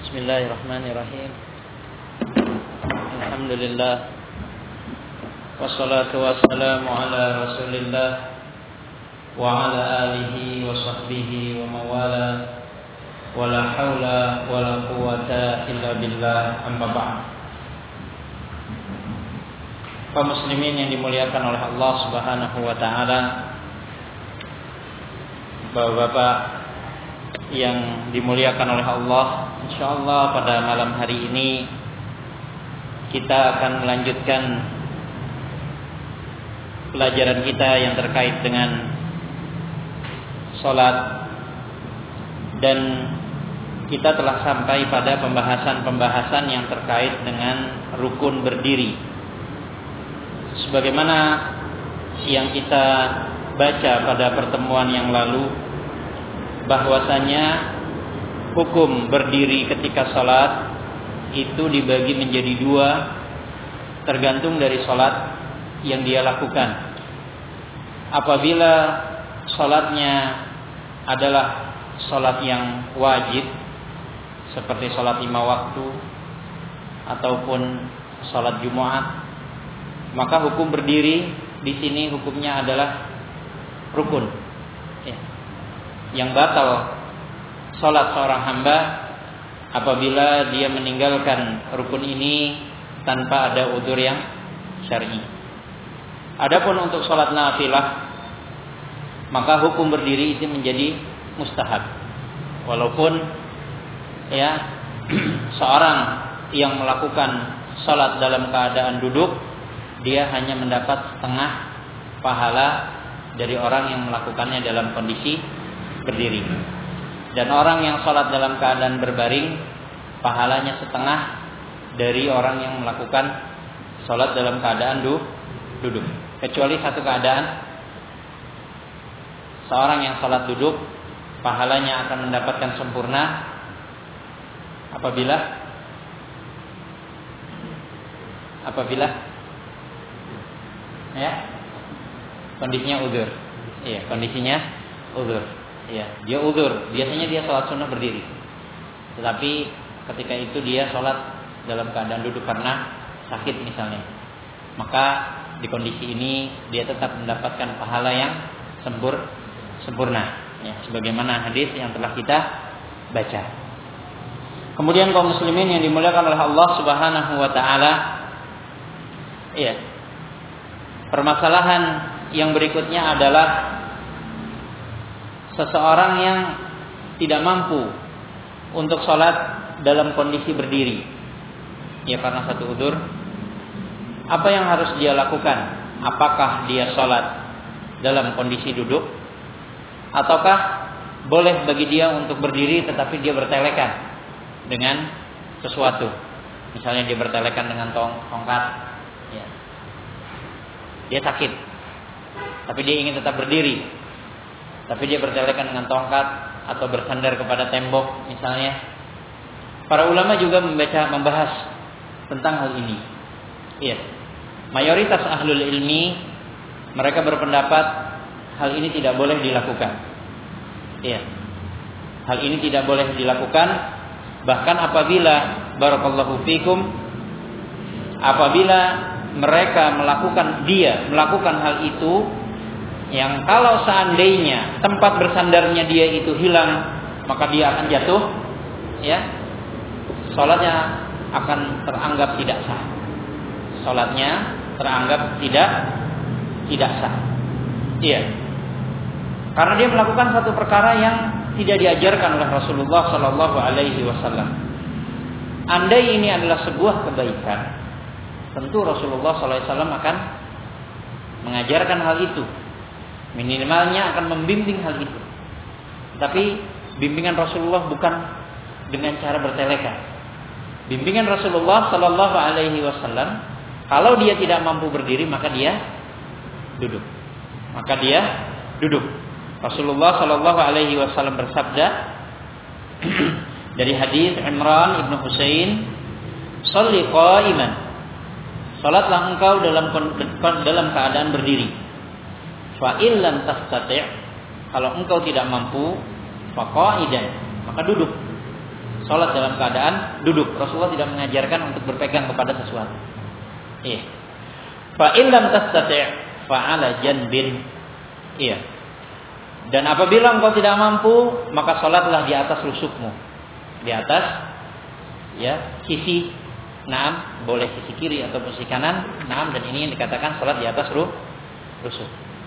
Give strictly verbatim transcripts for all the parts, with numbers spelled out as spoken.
Bismillahirrahmanirrahim. Alhamdulillah. Wassalatu wassalamu ala Rasulillah wa ala alihi wa sahbihi wa mawala. Wala haula wala quwata illa billah, amma ba'd. Kaum muslimin yang dimuliakan oleh Allah Subhanahu wa taala, Bapak-bapak yang dimuliakan oleh Allah, insyaallah pada malam hari ini kita akan melanjutkan pelajaran kita yang terkait dengan salat, dan kita telah sampai pada pembahasan-pembahasan yang terkait dengan rukun berdiri. Sebagaimana yang kita baca pada pertemuan yang lalu, bahwasanya hukum berdiri ketika salat itu dibagi menjadi dua, tergantung dari salat yang dia lakukan. Apabila salatnya adalah salat yang wajib seperti salat lima waktu ataupun salat Jumat, maka hukum berdiri di sini hukumnya adalah rukun. Ya. Yang batal salat seorang hamba apabila dia meninggalkan rukun ini tanpa ada udzur yang syar'i. Adapun untuk salat nafilah, maka hukum berdiri itu menjadi mustahab. Walaupun ya seorang yang melakukan salat dalam keadaan duduk, dia hanya mendapat setengah pahala dari orang yang melakukannya dalam kondisi berdiri. Dan orang yang salat dalam keadaan berbaring, pahalanya setengah dari orang yang melakukan salat dalam keadaan du, duduk. Kecuali satu keadaan, seorang yang salat duduk, pahalanya akan mendapatkan sempurna apabila apabila ya kondisinya udzur. Iya, kondisinya udzur. Iya, dia udzur. Biasanya dia salat sunnah berdiri. Tetapi ketika itu dia salat dalam keadaan duduk karena sakit misalnya. Maka di kondisi ini dia tetap mendapatkan pahala yang sempur sempurna. Ya, sebagaimana hadis yang telah kita baca. Kemudian kaum muslimin yang dimuliakan oleh Allah Subhanahu wa taala, iya. Permasalahan yang berikutnya adalah seseorang yang tidak mampu untuk sholat dalam kondisi berdiri, ya karena satu udzur. Apa yang harus dia lakukan? Apakah dia sholat dalam kondisi duduk, ataukah boleh bagi dia untuk berdiri tetapi dia bertelekan dengan sesuatu? Misalnya dia bertelekan dengan tong tongkat, ya. Dia sakit, tapi dia ingin tetap berdiri, tapi dia bertelekan dengan tongkat atau bersandar kepada tembok misalnya. Para ulama juga membaca membahas tentang hal ini. Iya. Mayoritas ahlul ilmi mereka berpendapat hal ini tidak boleh dilakukan. Iya. Hal ini tidak boleh dilakukan, bahkan apabila barakallahu fikum, apabila mereka melakukan dia melakukan hal itu, yang kalau seandainya tempat bersandarnya dia itu hilang, maka dia akan jatuh, ya, salatnya akan teranggap tidak sah. Salatnya teranggap tidak tidak sah. Iya. Karena dia melakukan satu perkara yang tidak diajarkan oleh Rasulullah Sallallahu Alaihi Wasallam. Andai ini adalah sebuah kebaikan, tentu Rasulullah Sallallahu Alaihi Wasallam akan mengajarkan hal itu. Minimalnya akan membimbing hal itu. Tapi bimbingan Rasulullah bukan dengan cara bertelekan. Bimbingan Rasulullah Sallallahu Alaihi Wasallam, kalau dia tidak mampu berdiri maka dia duduk. Maka dia duduk. Rasulullah Sallallahu Alaihi Wasallam bersabda dari hadis Imran ibnu Husain, "Shalli qa'iman." Salatlah engkau dalam dalam keadaan berdiri. Fa illam tastati', kalau engkau tidak mampu, fa qa'idan, maka duduk. Salat dalam keadaan duduk. Rasulullah tidak mengajarkan untuk berpegang kepada sesuatu. Iya. Fa in lam tastati' fa 'ala janbin. Iya. Dan apabila engkau tidak mampu, maka salatlah di atas rusukmu. Di atas ya, sisi naam, boleh sisi kiri atau sisi kanan. Naam, dan ini yang dikatakan salat di atas ru, rusuk.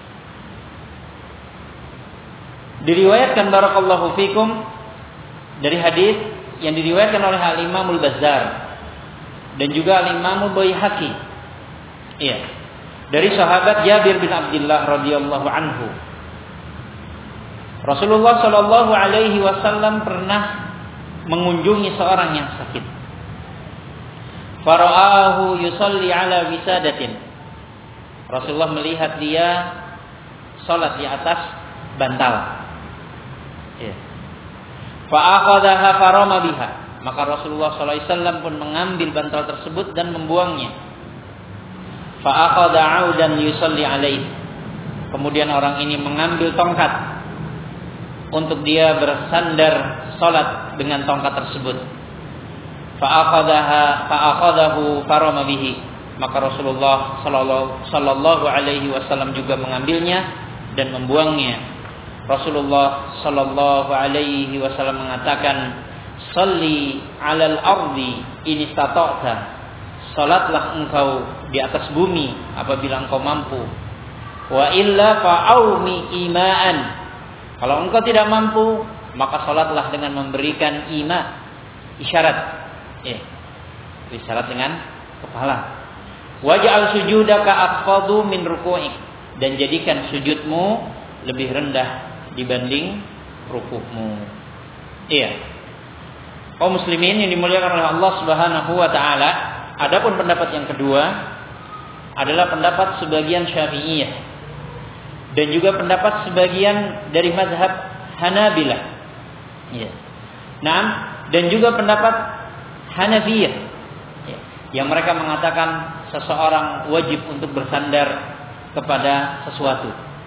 Diriwayatkan barakallahu fikum dari hadis yang diriwayatkan oleh Al-Imam Al-Bazzar dan juga Al-Imam Al-Baihaqi. Iya. Dari sahabat Jabir bin Abdullah radhiyallahu anhu. Rasulullah sallallahu alaihi wasallam pernah mengunjungi seorang yang sakit. Fara'ahu yusalli ala wisadatin. Rasulullah melihat dia salat di atas bantal. Ya. Fa'akhadhaha farama biha. Maka Rasulullah sallallahu alaihi wasallam pun mengambil bantal tersebut dan membuangnya. Fa'akhadha 'audan yusalli alaihi. Kemudian orang ini mengambil tongkat untuk dia bersandar salat dengan tongkat tersebut. Fa'akhadhaha fa'akhadhahu farama bihi. Maka Rasulullah sallallahu alaihi wasallam juga mengambilnya dan membuangnya. Rasulullah sallallahu alaihi wasallam mengatakan, "Shalli 'alal ardi in istata'ta." Salatlah engkau di atas bumi apabila engkau mampu. Wa illa fa'aumi ima'an. Kalau engkau tidak mampu, maka salatlah dengan memberikan ima, isyarat. Ya. Isyarat dengan kepala. Waj'al sujudaka aqfadu min ruku'ik. Dan jadikan sujudmu lebih rendah dibanding rukukmu. Iya. Kaum muslimin yang dimuliakan oleh Allah Subhanahu wa taala, adapun pendapat yang kedua adalah pendapat sebagian Syafi'iyah dan juga pendapat sebagian dari mazhab Hanabilah. Iya. Nah, dan juga pendapat Hanafiyah. Ya. Yang mereka mengatakan seseorang wajib untuk bersandar kepada sesuatu.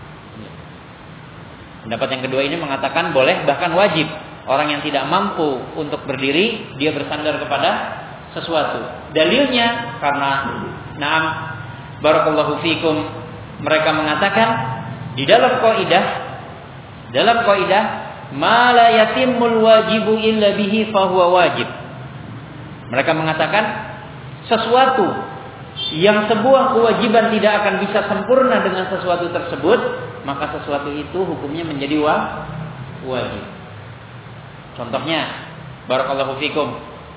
Pendapat yang kedua ini mengatakan boleh, bahkan wajib. Orang yang tidak mampu untuk berdiri, dia bersandar kepada sesuatu. Dalilnya karena na'am barakallahu fikum, mereka mengatakan di dalam kaidah dalam kaidah ma la yatimmul wajibu illa bihi fahuwa wajib. Mereka mengatakan sesuatu yang sebuah kewajiban tidak akan bisa sempurna dengan sesuatu tersebut, maka sesuatu itu hukumnya menjadi wajib. Contohnya, barakallahu fikum,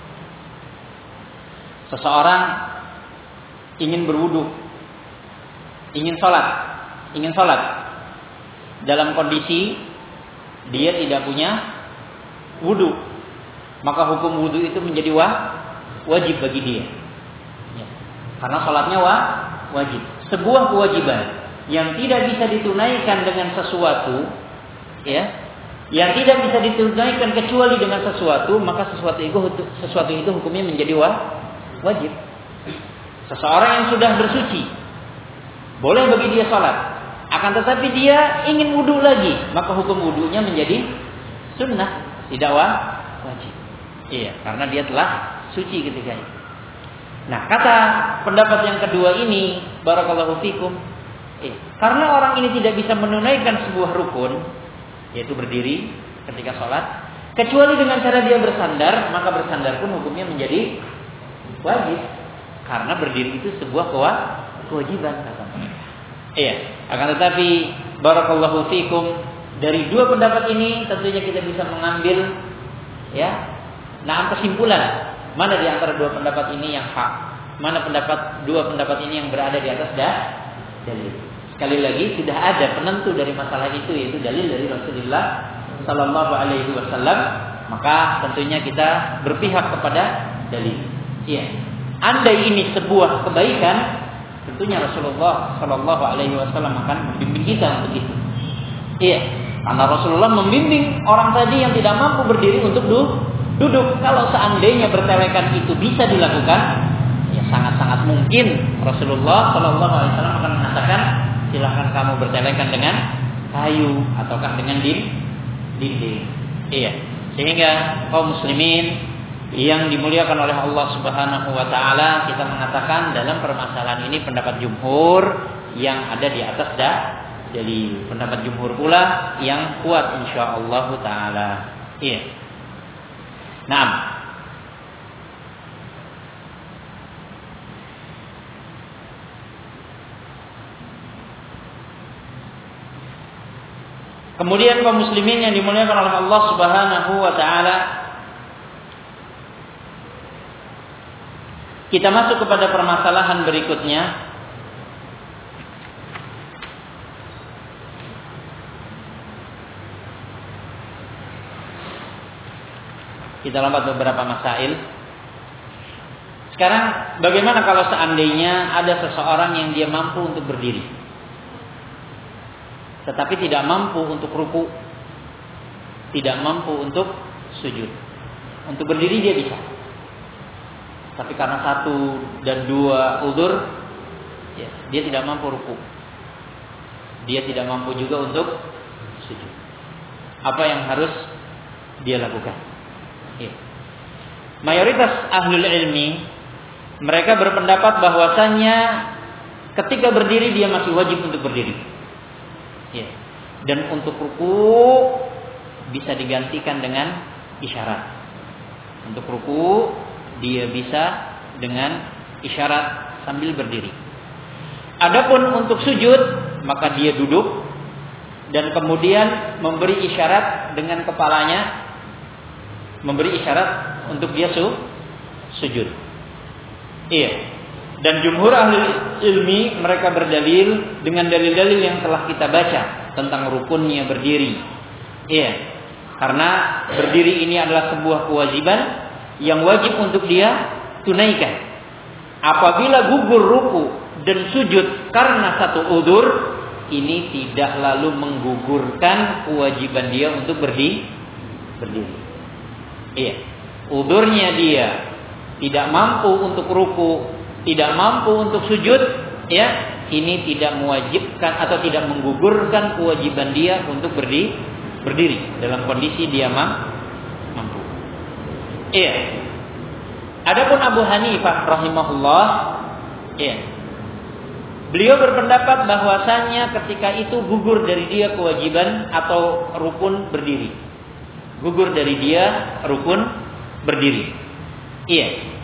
seseorang ingin berwudu, ingin sholat, ingin sholat dalam kondisi dia tidak punya wudu, maka hukum wudu itu menjadi wajib bagi dia. Karena sholatnya wajib. Sebuah kewajiban yang tidak bisa ditunaikan dengan sesuatu, ya, yang tidak bisa ditunaikan kecuali dengan sesuatu, maka sesuatu itu sesuatu itu hukumnya menjadi wajib. Seseorang yang sudah bersuci, boleh bagi dia sholat. Akan tetapi dia ingin wudu lagi, maka hukum wudunya menjadi sunnah, tidak wajib. Iya, karena dia telah suci ketika itu. Nah, kata pendapat yang kedua ini, barakallahu fikum, eh, karena orang ini tidak bisa menunaikan sebuah rukun, yaitu berdiri ketika sholat, kecuali dengan cara dia bersandar, maka bersandar pun hukumnya menjadi wajib, karena berdiri itu sebuah kewajiban. Iya, akan tetapi barakallahu fikum, dari dua pendapat ini tentunya kita bisa mengambil, ya, nah kesimpulan. Mana di antara dua pendapat ini yang hak? Mana pendapat dua pendapat ini yang berada di atas dalil? Sekali lagi, sudah ada penentu dari masalah itu, yaitu dalil dari Rasulullah Sallallahu Alaihi Wasallam. Maka tentunya kita berpihak kepada dalil. Iya. Andai ini sebuah kebaikan, tentunya Rasulullah Sallallahu Alaihi Wasallam akan membimbing kita untuk itu. Iya. Karena Rasulullah membimbing orang tadi yang tidak mampu berdiri untuk duduk. Duduk. Kalau seandainya bertelekan itu bisa dilakukan, ya sangat-sangat mungkin Rasulullah Shallallahu Alaihi Wasallam akan mengatakan, silahkan kamu bertelekan dengan kayu ataukah dengan dinding. Iya. Sehingga kaum muslimin yang dimuliakan oleh Allah Subhanahu wa taala, kita mengatakan dalam permasalahan ini pendapat jumhur yang ada di atas dah jadi pendapat jumhur pula yang kuat insyaallah taala. Iya. Naam. Kemudian kaum muslimin yang dimuliakan oleh Allah Subhanahu wa taala, kita masuk kepada permasalahan berikutnya. Kita lompat beberapa masail. Sekarang bagaimana kalau seandainya ada seseorang yang dia mampu untuk berdiri, tetapi tidak mampu untuk ruku, tidak mampu untuk sujud. Untuk berdiri dia bisa, tapi karena satu dan dua udzur, ya, dia tidak mampu ruku, dia tidak mampu juga untuk sujud. Apa yang harus dia lakukan? Ya. Mayoritas ahlul ilmi mereka berpendapat bahwasannya ketika berdiri dia masih wajib untuk berdiri. Ya. Dan untuk ruku bisa digantikan dengan isyarat. Untuk ruku dia bisa dengan isyarat sambil berdiri. Adapun untuk sujud maka dia duduk dan kemudian memberi isyarat dengan kepalanya, memberi isyarat untuk dia su, sujud. Iya. Dan jumhur ahli ilmi mereka berdalil dengan dalil-dalil yang telah kita baca tentang rukunnya berdiri. Iya. Karena berdiri ini adalah sebuah kewajiban yang wajib untuk dia tunaikan. Apabila gugur ruku dan sujud karena satu udzur, ini tidak lalu menggugurkan kewajiban dia untuk berdiri. Berdiri. Iya. Udzurnya dia tidak mampu untuk ruku, tidak mampu untuk sujud, ya, ini tidak mewajibkan atau tidak menggugurkan kewajiban dia untuk berdiri, berdiri dalam kondisi dia mampu. Iya. Adapun Abu Hanifah rahimahullah, iya, beliau berpendapat bahwasannya ketika itu gugur dari dia kewajiban atau rukun berdiri. Gugur dari dia rukun berdiri. Iya.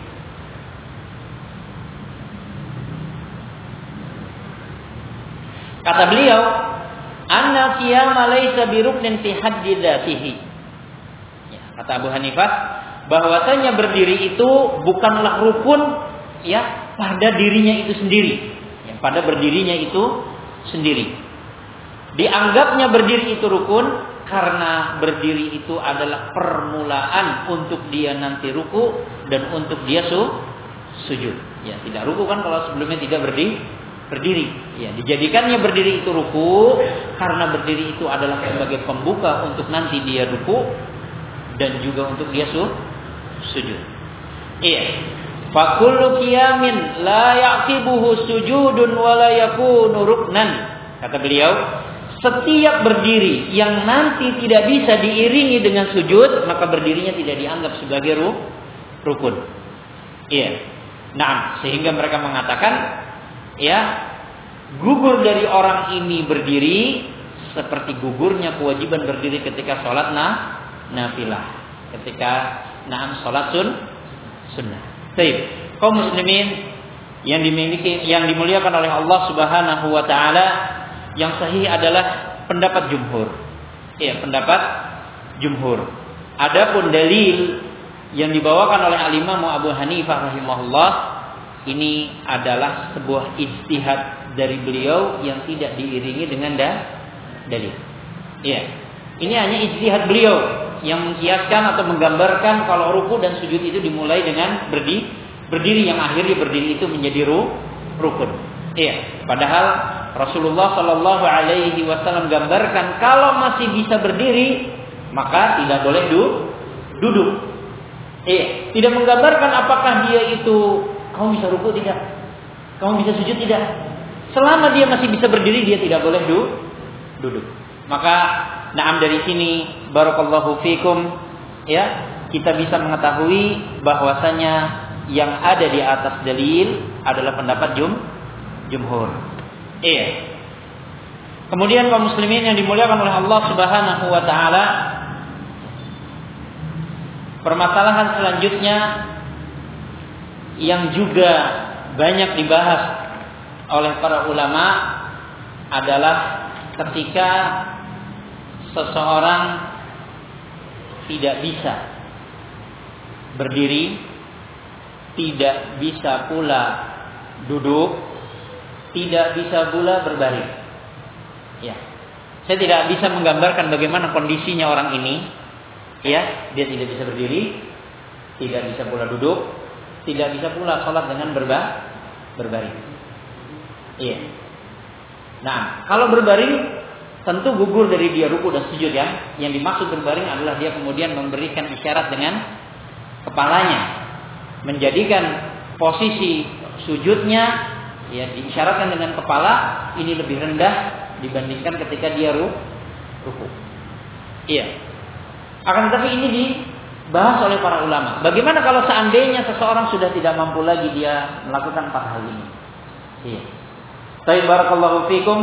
Kata beliau, "Anna qiyama laysa biruknin fi haddi dzatihi." Ya, kata Abu Hanifah, bahwasanya berdiri itu bukanlah rukun ya pada dirinya itu sendiri. Ya, pada berdirinya itu sendiri. Dianggapnya berdiri itu rukun karena berdiri itu adalah permulaan untuk dia nanti ruku dan untuk dia su, sujud. Ya, tidak ruku kan kalau sebelumnya tidak berdiri, berdiri. Ya, dijadikannya berdiri itu ruku karena berdiri itu adalah sebagai pembuka untuk nanti dia ruku dan juga untuk dia su, sujud. Iya. Fa kullu qiyamin la yaqibuhu sujudun wa la yakunu ruknan. Kata beliau, setiap berdiri yang nanti tidak bisa diiringi dengan sujud, maka berdirinya tidak dianggap sebagai rukun. Iya. Nah, sehingga mereka mengatakan, ya, gugur dari orang ini berdiri seperti gugurnya kewajiban berdiri ketika sholat nah, nafilah, ketika nah sholat sun, sunnah. Baik, kaum muslimin yang dimiliki, yang dimuliakan oleh Allah Subhanahu wa taala, yang sahih adalah pendapat jumhur. Ya, pendapat jumhur. Adapun dalil yang dibawakan oleh Al-Imam Abu Hanifah rahimahullah, ini adalah sebuah ijtihad dari beliau yang tidak diiringi dengan da, dalil. Ya. Ini hanya ijtihad beliau yang mengkiaskan atau menggambarkan kalau ruku dan sujud itu dimulai dengan berdiri, berdiri yang akhirnya berdiri itu menjadi ru, rukun. Iya, padahal Rasulullah Shallallahu Alaihi Wasallam gambarkan kalau masih bisa berdiri maka tidak boleh du, duduk. Iya, tidak menggambarkan apakah dia itu kamu bisa ruku tidak, kamu bisa sujud tidak. Selama dia masih bisa berdiri dia tidak boleh du, duduk. Maka naam dari sini barakallahu fikum, ya, kita bisa mengetahui bahwasanya yang ada di atas dalil adalah pendapat jum, jumhur. Iya. Kemudian kaum muslimin yang dimuliakan oleh Allah Subhanahu wa taala, permasalahan selanjutnya yang juga banyak dibahas oleh para ulama adalah ketika seseorang tidak bisa berdiri, tidak bisa pula duduk, tidak bisa pula berbaring. Ya, saya tidak bisa menggambarkan bagaimana kondisinya orang ini. Ya, dia tidak bisa berdiri, tidak bisa pula duduk, tidak bisa pula sholat dengan berba, berbaring. Iya. Nah, kalau berbaring tentu gugur dari dia ruku dan sujud ya. Yang dimaksud berbaring adalah dia kemudian memberikan isyarat dengan kepalanya, menjadikan posisi sujudnya ya diisyaratkan dengan kepala ini lebih rendah dibandingkan ketika dia ruku. Iya. Akan tetapi ini dibahas oleh para ulama. Bagaimana kalau seandainya seseorang sudah tidak mampu lagi dia melakukan empat hal ini? Iya. Baik, barakallahu fikum.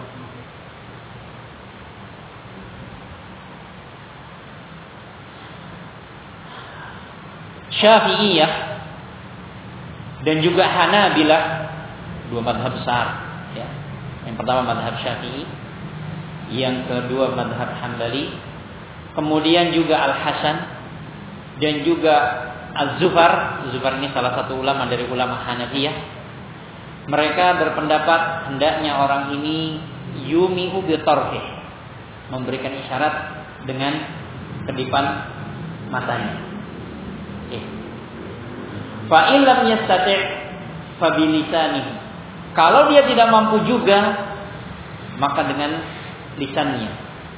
Syafi'iyah dan juga Hanabilah, dua mazhab besar ya. Yang pertama mazhab Syafi'i, yang kedua mazhab Hambali, kemudian juga Al-Hasan dan juga Az-Zufar. Zufar ini salah satu ulama dari ulama Hanafiyah. Mereka berpendapat hendaknya orang ini yumi'u bi tarfih, memberikan isyarat dengan kedipan matanya. Fa in lam yastati' fa bi lisanihi. Kalau dia tidak mampu juga, maka dengan lisannya.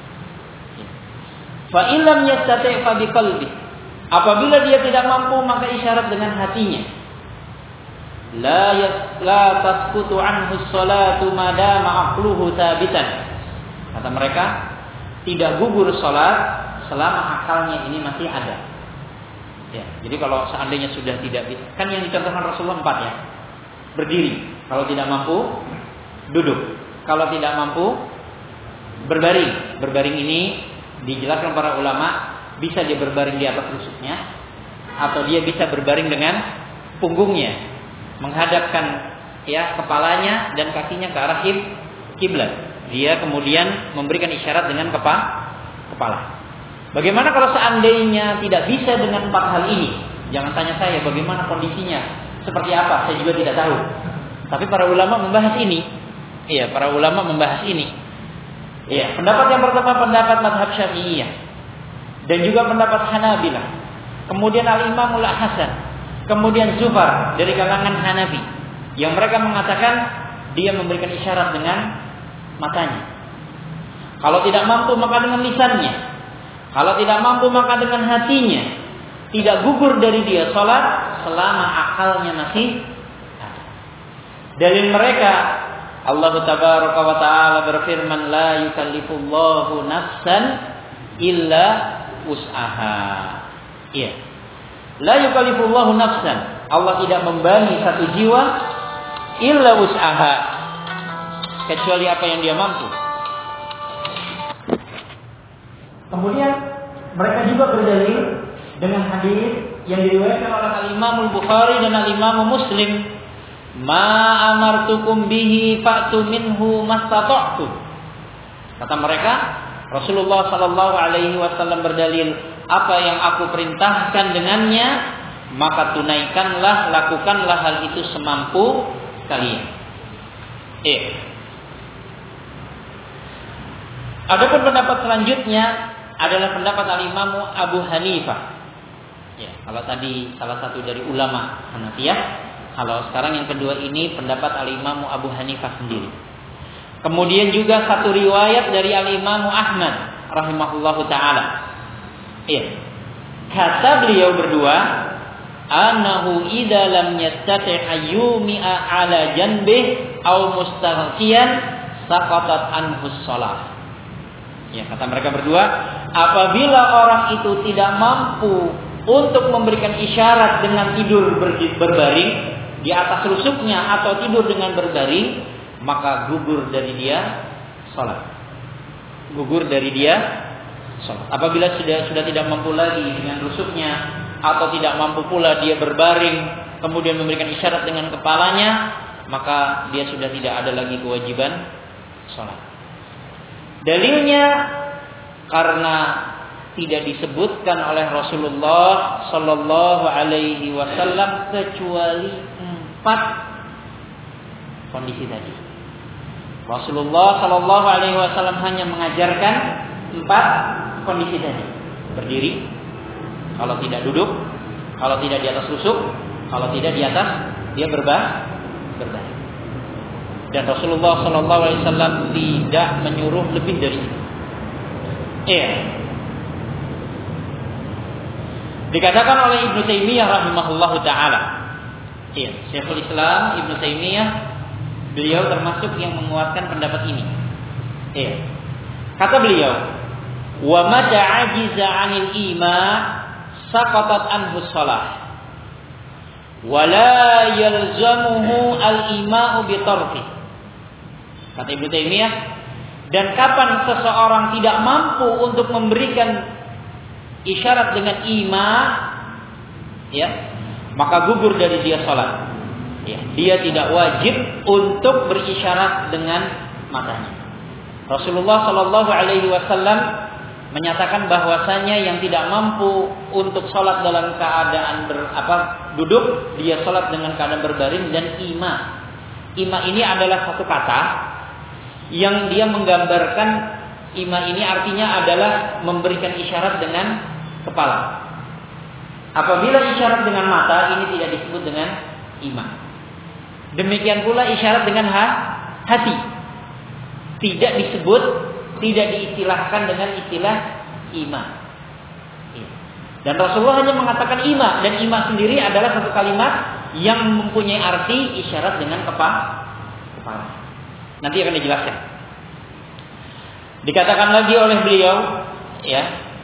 Fa in lam yastati' fa bi qalbi. Apabila dia tidak mampu, maka isyarat dengan hatinya. La yas la tasqutu anhu sholatu madama aqluhu thabitan. Kata mereka, tidak gugur salat selama akalnya ini masih ada. Ya, jadi kalau seandainya sudah tidak bisa, kan yang dicontohkan Rasulullah empat ya. Berdiri, kalau tidak mampu duduk, kalau tidak mampu berbaring. Berbaring ini dijelaskan para ulama, bisa dia berbaring di atas rusuknya, atau dia bisa berbaring dengan punggungnya, menghadapkan ya kepalanya dan kakinya ke arah kiblat. Dia kemudian memberikan isyarat dengan kepa, kepala. Bagaimana kalau seandainya tidak bisa dengan empat hal ini? Jangan tanya saya bagaimana kondisinya, seperti apa, saya juga tidak tahu. Tapi para ulama membahas ini. Iya, para ulama membahas ini. Iya, pendapat yang pertama pendapat mazhab Syafi'iyah dan juga pendapat Hanabilah. Kemudian Al-Imam Al-Hasan, kemudian Zufar dari kalangan Hanafi, yang mereka mengatakan dia memberikan isyarat dengan matanya. Kalau tidak mampu maka dengan lisannya. Kalau tidak mampu maka dengan hatinya. Tidak gugur dari dia salat selama akalnya masih ada. Dalil mereka, Allah Tabaraka wa Ta'ala berfirman, la yukallifullahu nafsan illa wus'aha. Iya. La yukallifullahu nafsan. Allah tidak membebani satu jiwa illa wus'aha, kecuali apa yang dia mampu. Kemudian mereka juga berdalil dengan hadis yang diriwayatkan oleh Al-Imam Al-Bukhari dan Al-Imam Muslim, ma amartukum bihi fa'tu minhu mastata'tu. Kata mereka, Rasulullah sallallahu alaihi wasallam berdalil, apa yang aku perintahkan dengannya, maka tunaikanlah, lakukanlah hal itu semampu kalian. Eh. Adapun pendapat selanjutnya adalah pendapat Al-Imam Abu Hanifah. Ya, kalau tadi salah satu dari ulama Hanafiyah, kalau sekarang yang kedua ini pendapat Al-Imam Abu Hanifah sendiri. Kemudian juga satu riwayat dari Al-Imam Ahmad rahimahullahu taala. Iya. Kata beliau berdua, "Anahu idza lam yastati' ayyumi'a 'ala janbih aw mustaghfiyan saqatat anhu shalah." Ya, kata mereka berdua, apabila orang itu tidak mampu untuk memberikan isyarat dengan tidur berbaring di atas rusuknya atau tidur dengan berbaring, maka gugur dari dia salat. Gugur dari dia salat. Apabila sudah sudah tidak mampu lagi dengan rusuknya atau tidak mampu pula dia berbaring kemudian memberikan isyarat dengan kepalanya, maka dia sudah tidak ada lagi kewajiban salat. Dalilnya karena tidak disebutkan oleh Rasulullah Sallallahu Alaihi Wasallam kecuali empat kondisi tadi. Rasulullah Sallallahu Alaihi Wasallam hanya mengajarkan empat kondisi tadi: berdiri, kalau tidak duduk, kalau tidak di atas rusuk, kalau tidak di atas dia berbah berbaring. Dan Rasulullah Sallallahu Alaihi Wasallam tidak menyuruh lebih dari itu. Iya. Dikatakan oleh Ibnu Taimiyah rahimahullahu taala. Iya, Syekhul Islam Ibnu Taimiyah beliau termasuk yang menguatkan pendapat ini. Iya. Kata beliau, "Wa mata ajiza 'anil ima saqatat anhu shalah. Wa la yalzamuhu al-ima'u bi tarfi." Kata Ibnu Taimiyah, dan kapan seseorang tidak mampu untuk memberikan isyarat dengan ima, ya, maka gugur dari dia salat. Ya, dia tidak wajib untuk berisyarat dengan matanya. Rasulullah Shallallahu Alaihi Wasallam menyatakan bahwasanya yang tidak mampu untuk salat dalam keadaan ber, apa, duduk, dia salat dengan keadaan berbaring. Dan ima, ima ini adalah satu kata yang dia menggambarkan, ima ini artinya adalah memberikan isyarat dengan kepala. Apabila isyarat dengan mata, ini tidak disebut dengan ima. Demikian pula isyarat dengan ha, hati, tidak disebut, tidak diistilahkan dengan istilah ima. Dan Rasulullah hanya mengatakan ima, dan ima sendiri adalah satu kalimat yang mempunyai arti isyarat dengan kepala. kepala. Nanti akan dijelaskan. Dikatakan lagi oleh beliau, ya,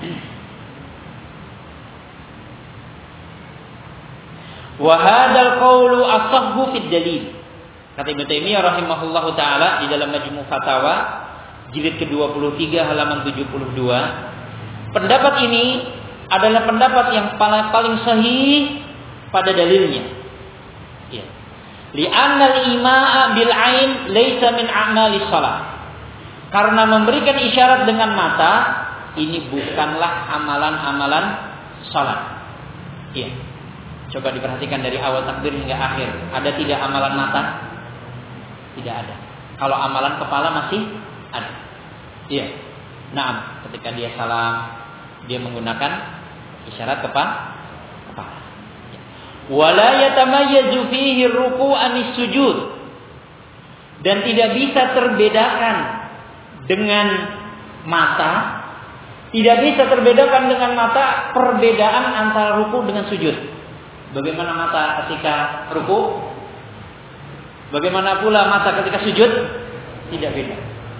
wa hadzal qaulu ashahhu fid dalil. Kata Ibnu Taimiyah rahimahullahu taala di dalam Majmu' Fatawa jilid ke dua puluh tiga halaman tujuh puluh dua, pendapat ini adalah pendapat yang paling sahih pada dalilnya. Ya. Li'anna al-ima'a bil 'ain laisa min a'mali shalah. Karena memberikan isyarat dengan mata ini bukanlah amalan-amalan salat. Iya. Coba diperhatikan dari awal takbir hingga akhir. Ada tidak amalan mata? Tidak ada. Kalau amalan kepala masih ada. Iya. Naam, ketika dia salam, dia menggunakan isyarat kepala. Kepala. Wala yatamayyazu fihi ruku' anis sujud. Dan tidak bisa terbedakan dengan mata. Tidak bisa terbedakan dengan mata perbedaan antara ruku dengan sujud. Bagaimana mata ketika ruku? Bagaimana pula mata ketika sujud? Tidak beda.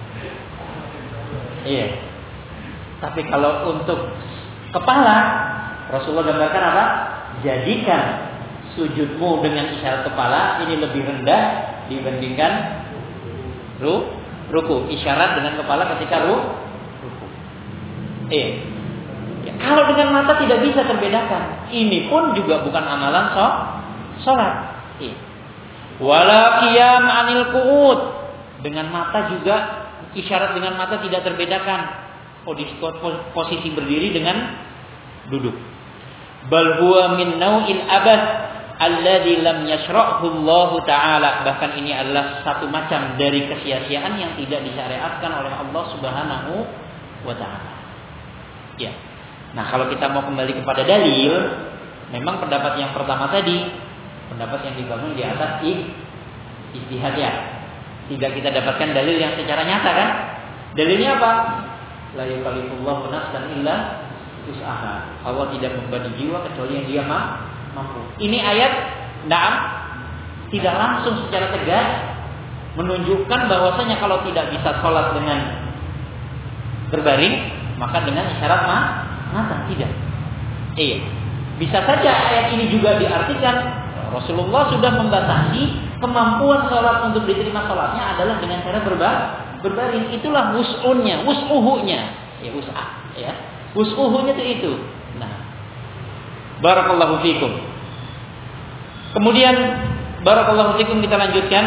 Iya. Tapi kalau untuk kepala, Rasulullah gambarkan apa? Jadikan sujudmu dengan isyarat kepala ini lebih rendah dibandingkan ru, ruku. Isyarat dengan kepala ketika ru, ruku. Iya. Ya, kalau dengan mata tidak bisa terbedakan, ini pun juga bukan amalan so, sholat. Iya. Wala qiyam anil qu'ud, dengan mata juga isyarat dengan mata tidak terbedakan. Posisi berdiri dengan duduk. Bal huwa min nau'il abad alladzi lam yashra'hu Allah taala. Bahkan ini adalah satu macam dari kesia-siaan yang tidak disyariatkan oleh Allah Subhanahu wa taala. Ya. Nah, kalau kita mau kembali kepada dalil, memang pendapat yang pertama tadi, pendapat yang dibangun di atas ijtihad ya. Tidak kita dapatkan dalil yang secara nyata kan? Dalilnya apa? La yukallifullahu nafsan illa wus'aha. Allah tidak membebani jiwa kecuali yang dia mampu. Ini ayat na'am tidak langsung secara tegas menunjukkan bahwasanya kalau tidak bisa sholat dengan berbaring, maka dengan isyarat mah mata tidak. Iya. Bisa saja ayat ini juga diartikan Rasulullah sudah membatasi kemampuan sholat untuk diterima sholatnya adalah dengan cara berbar, berbaring. Itulah wus'unnya, wus'uhunya. Ya wus'ah, ya. Wus'uhunya itu itu. Nah, barakallahu fikum. Kemudian barakallahu fikum kita lanjutkan.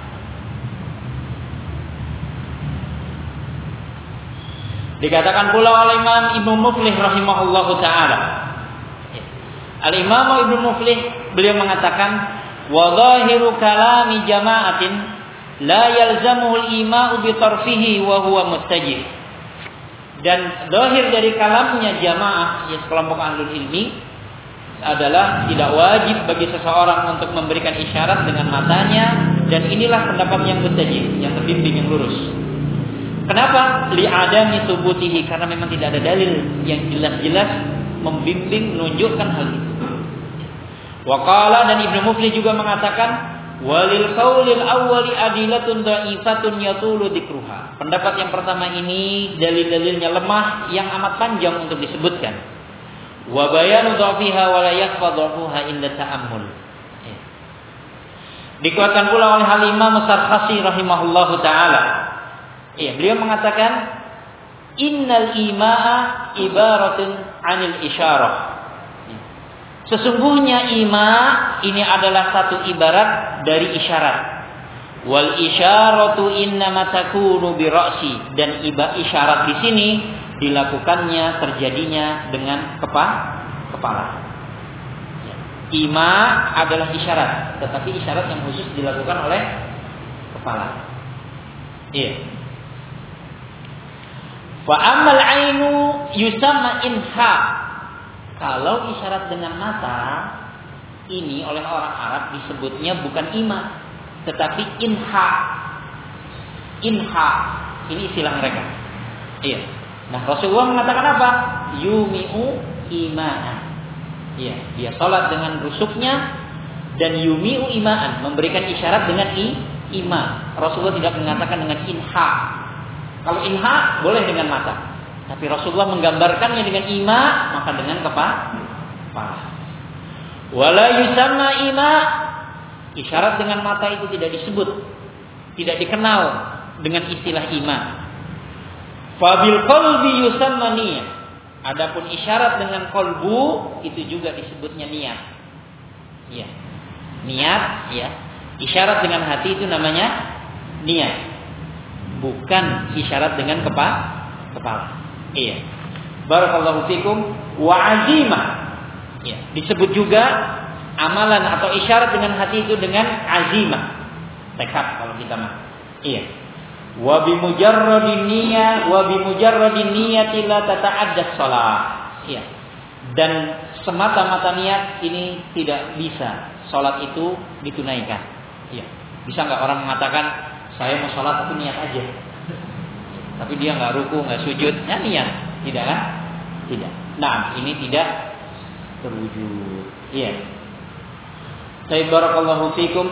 Dikatakan pula oleh Imam Ibnu Muflih rahimahullahu taala. Al-Imam Ibnu Muflih beliau mengatakan wa dhahiru kalami jama'atin la yalzamuhu al-ima'u bi tarfihi wa huwa mustajib. Dan zahir dari kalamnya jamaah ya sekelompok ahlul ilmi adalah tidak wajib bagi seseorang untuk memberikan isyarat dengan matanya, dan inilah pendapat yang mustajib, yang terbimbing, yang lurus. Kenapa? Li'adami subutihi, karena memang tidak ada dalil yang jelas-jelas membimbing menunjukkan hal itu. Waqala, dan Ibnu Muflih juga mengatakan walil qaulil awwali adilatun dha'ifatun yatulu dzikruha. Pendapat yang pertama ini dalil-dalilnya lemah yang amat panjang untuk disebutkan. Wa bayanu dhafiha wa la yakhfa dhafuha illa ta'ammul. Dikuatkan pula oleh Al-Imam Sarkhasi rahimahullahu taala. Iya, beliau mengatakan innal ima'a ibaratun 'anil isyarah. Sesungguhnya ima ini adalah satu ibarat dari isyarat. Wal isyaratu innama takunu bi ra'si, dan iba isyarat di sini dilakukannya terjadinya dengan kepa, kepala. Ima adalah isyarat, tetapi isyarat yang khusus dilakukan oleh kepala. Iya. Fa ammal ainu yusamma inha. Kalau isyarat dengan mata ini oleh orang Arab disebutnya bukan ima, tetapi inha. Inha ini istilah mereka. Iya. Nah, Rasulullah mengatakan apa? Yumi'u ima'an. Iya, dia salat dengan rusuknya, dan yumi'u ima'an, memberikan isyarat dengan i, ima. Rasulullah tidak mengatakan dengan inha. Kalau inha boleh dengan mata. Tapi Rasulullah menggambarkannya dengan ima, maka dengan kepala. Wala yusamma ima, isyarat dengan mata itu tidak disebut, tidak dikenal dengan istilah ima. Fabil qalbi yusamma niyah. Adapun isyarat dengan qalbu itu juga disebutnya niat. Ya. Niat, ya. Isyarat dengan hati itu namanya niat. Bukan isyarat dengan kepa, kepala. Iya. Barakallahu fikum. Wa azimah. Ya, disebut juga amalan atau isyarat dengan hati itu dengan azimah. Tekad kalau kita mah. Iya. Wa bi mujarradin niyyah wa bi mujarradin niyyati la tata'adda shalah. Iya. Dan semata-mata niat ini tidak bisa salat itu ditunaikan. Iya. Bisa enggak orang mengatakan saya mau salat tapi niat aja, tapi dia nggak ruku, nggak sujud, ya niat, tidak kan? Tidak. Nah, ini tidak terwujud. Iya. Baik, barakallahu fikum.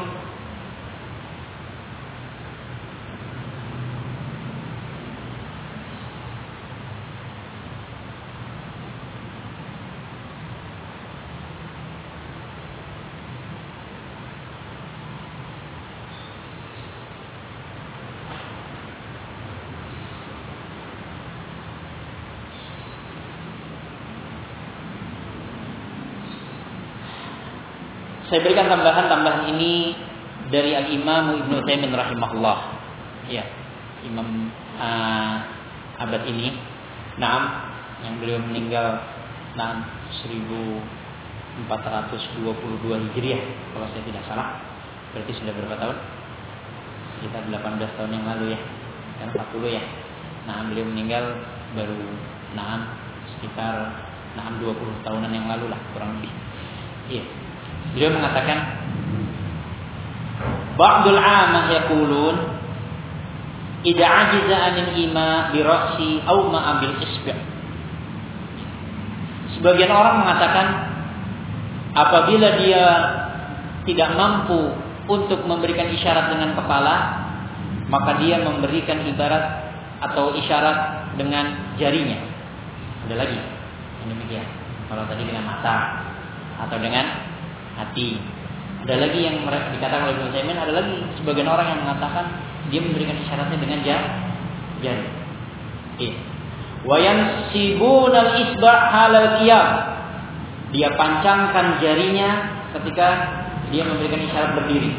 Saya berikan tambahan-tambahan ini dari Al-Imam Ibnu Utsaimin rahimahullah. Ya, Imam uh, abad ini, Naam, yang beliau meninggal Naam seribu empat ratus dua puluh dua Hijriah kalau saya tidak salah. Berarti sudah berapa tahun? Sekitar delapan belas tahun yang lalu ya. Kan empat puluh ya. Naam, beliau meninggal baru Naam sekitar Naam dua puluh tahunan yang lalu lah kurang lebih. Iya. Beliau mengatakan ba'dul 'amah yaqulun idza 'ajiza 'anil ima bi ra'si aw ma'a bil isbi'. Sebagian orang mengatakan apabila dia tidak mampu untuk memberikan isyarat dengan kepala, maka dia memberikan ibarat atau isyarat dengan jarinya. Ada lagi yang demikian. Kalau tadi dengan mata, atau dengan hati. Ada lagi yang mereka dikatakan oleh Ibnu Utsaimin, ada lagi sebagian orang yang mengatakan dia memberikan isyaratnya dengan jari. Iya. Wa yansibunal isba' halal qiyam. Dia pancangkan jarinya ketika dia memberikan isyarat berdiri.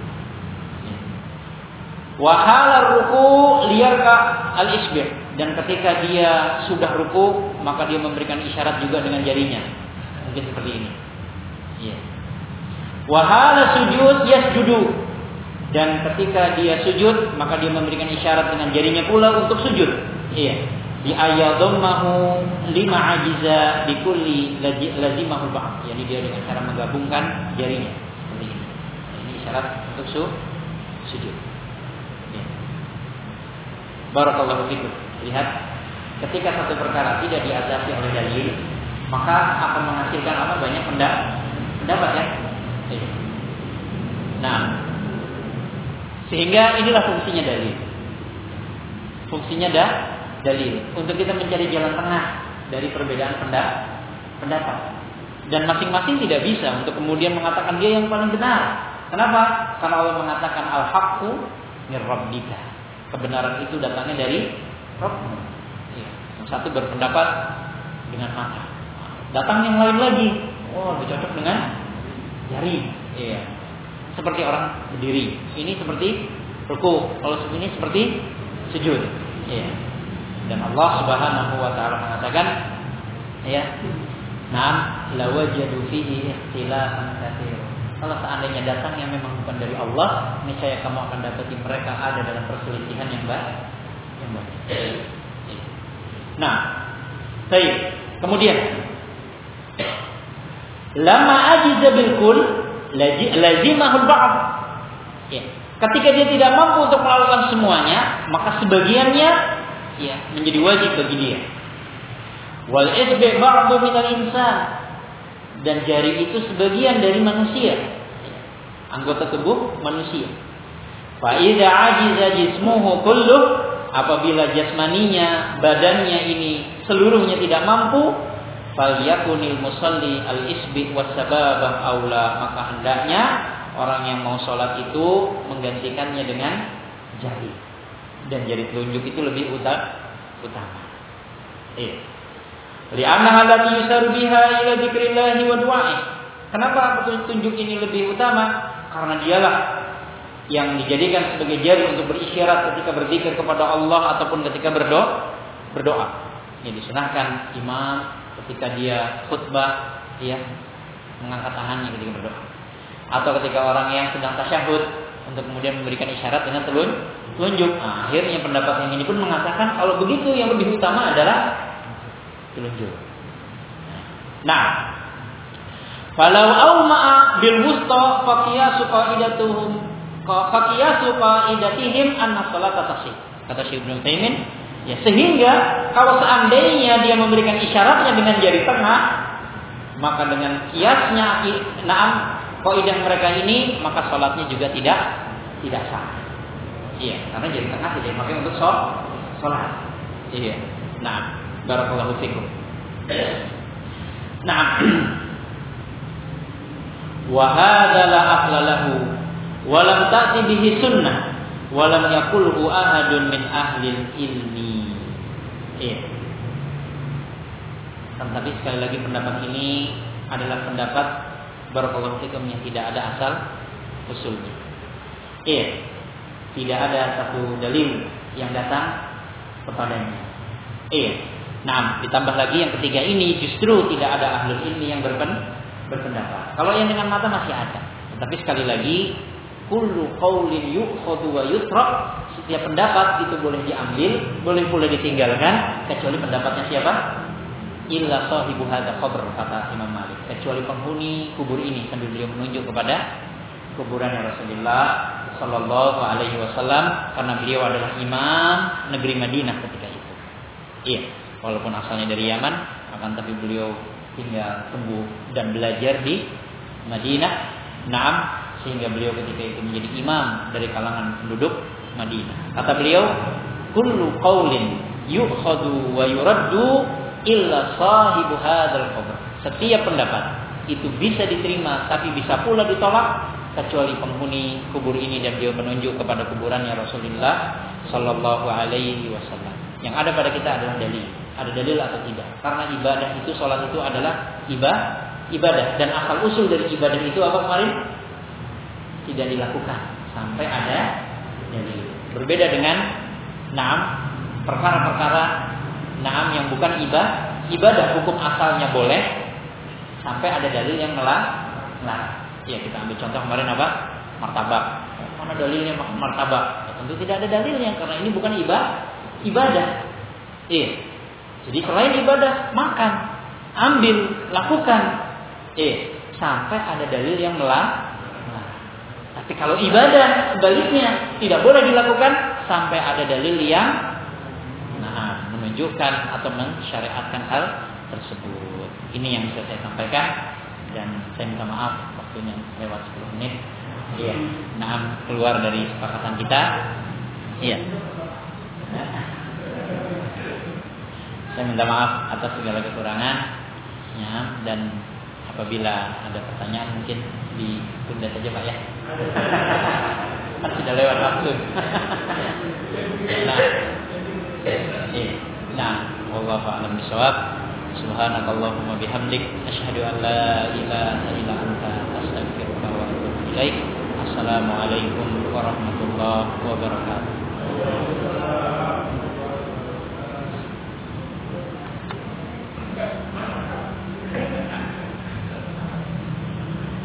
Wa halal ruku' liyarka al isbi'. Dan ketika dia sudah ruku, maka dia memberikan isyarat juga dengan jarinya. Mungkin seperti ini. Iya. Wa halal sujud yasjudu. Dan ketika dia sujud, maka dia memberikan isyarat dengan jarinya pula untuk sujud. Iya. Bi ayyadhammahu lima ajiza bi kulli lazimahu ba'd. Yani dia dengan cara menggabungkan jarinya seperti ini. Ini isyarat untuk su sujud. Ya. Barakallahu fikum. Lihat, ketika satu perkara tidak diasasi oleh dalil, maka akan menghasilkan apa? Banyak pendapat ya. Ya. Nah, sehingga inilah fungsinya dalil. Fungsinya dah dalil untuk kita mencari jalan tengah dari perbedaan pendapat. Dan masing-masing tidak bisa untuk kemudian mengatakan dia yang paling benar. Kenapa? Karena Allah mengatakan al-haqqu mir rabbika. Kebenaran itu datangnya dari Rabbmu. Ya. Yang satu berpendapat dengan mata. Datang yang lain lagi. Oh, lebih cocok dengan jari. Iya. Seperti orang berdiri. Ini seperti ruku. Kalau ini seperti sujud. Iya. Dan Allah Subhanahu wa taala mengatakan ya, "Na'am lawajadu fihi ikhtilafan katsira." Kalau seandainya datang yang memang bukan dari Allah, niscaya kamu akan dapati mereka ada dalam perselisihan yang banyak. Yang banyak. Nah, baik. Kemudian lama ajiza bil kull lazimahul ba'd. Ya. Ketika dia tidak mampu untuk melakukan semuanya, maka sebagiannya ya menjadi wajib bagi dia. Wal isbi' ba'du minal insan. Dan jari itu sebagian dari manusia. Anggota tubuh manusia. Fa idza ajiza jismuhu kulluh, apabila jasmaninya, badannya ini seluruhnya tidak mampu, falyakunil musalli al isbi' was sababah aula, maka hendaknya orang yang mau sholat itu menggantikannya dengan jari. Dan jari telunjuk itu lebih utama. Iya. Li'annaha allati yusaru biha ila dzikrillah wa du'a'i. Kenapa petunjuk ini lebih utama? Karena dialah yang dijadikan sebagai jari untuk berisyarat ketika berzikir kepada Allah ataupun ketika berdoa. Berdoa. Ini disunahkan imam ketika dia khutbah, dia mengangkat tangannya ketika berdoa. Atau ketika orang yang sedang tasyahud untuk kemudian memberikan isyarat dengan telun, telunjuk. Nah, akhirnya pendapat yang ini pun mengatakan kalau begitu yang lebih utama adalah telunjuk. Nah, falau auma'a bil wusta faqiyasu qaidatuhum faqiyasu qaidatihim anna salata tasih. Kata Syekh Ibnu Utsaimin, ya sehingga kalau seandainya dia memberikan isyaratnya dengan jari tengah, maka dengan kiasnya na'am kaidah mereka ini, maka salatnya juga tidak tidak sah. Iya, karena jari tengah tidak dipakai untuk salat. Iya. Nah, barakallahu fikum. Nah, wa hadza la asla lahu wa lam ta'ti bihi sunnah wa lam yaqulhu ahadun min ahli ilmi. Iya. Tetapi sekali lagi pendapat ini adalah pendapat barakallahu fikum yang tidak ada asal usulnya. Iya. Tidak ada satu dalil yang datang kepadanya. Iya. Nah, ditambah lagi yang ketiga ini justru tidak ada ahlul ilmi yang berpen, berpendapat. Kalau yang dengan mata masih ada. Tetapi sekali lagi, kullu qaulin yu'khadhu wa yutrak, setiap pendapat itu boleh diambil, boleh pula ditinggalkan, kecuali pendapatnya siapa? Illa sahibu hadza qabr, kata Imam Malik. Kecuali penghuni kubur ini, sambil beliau menunjuk kepada kuburan Rasulullah sallallahu alaihi wasallam, karena beliau adalah imam negeri Madinah ketika itu. Iya. Walaupun asalnya dari Yaman, akan tapi beliau tinggal tumbuh dan belajar di Madinah. Naam, sehingga beliau ketika itu menjadi imam dari kalangan penduduk Madinah. Kata beliau, kullu qaulin yu'khadhu wa yuraddu illa sahibu hadzal qabr. Setiap pendapat itu bisa diterima tapi bisa pula ditolak kecuali penghuni kubur ini, dan dia menunjuk kepada kuburannya Rasulullah Sallallahu Alaihi Wasallam. Yang ada pada kita adalah dalil, ada dalil atau tidak. Karena ibadah itu, sholat itu adalah ibadah, ibadah dan asal usul dari ibadah itu apa kemarin? Tidak dilakukan sampai ada dalil. Berbeda dengan naam perkara-perkara naam yang bukan ibadah, ibadah hukum asalnya boleh sampai ada dalil yang melarang. Nah, ya kita ambil contoh kemarin apa? Martabak. Mana dalilnya martabak? Ya, tentu tidak ada dalilnya karena ini bukan ibadah. Ibadah. Iya. Jadi selain ibadah, makan, ambil, lakukan. Iya. Sampai ada dalil yang melarang. Nah, tapi kalau ibadah sebaliknya tidak boleh dilakukan sampai ada dalil yang nah menunjukkan atau mensyariatkan hal tersebut. Ini yang bisa saya sampaikan dan saya minta maaf waktunya lewat sepuluh menit. Iya. Nah, keluar dari kesepakatan kita. Iya. Saya minta maaf atas segala kekurangan ya, dan apabila ada pertanyaan mungkin ditunda saja Pak ya. Kan sudah lewat waktu. Nah, iya. Nah, wallahu a'lam bishawab. Subhanakallahumma bihamdik asyhadu an la ilaha illa anta astaghfiruka wa atubu ilaik. Assalamualaikum warahmatullahi wabarakatuh.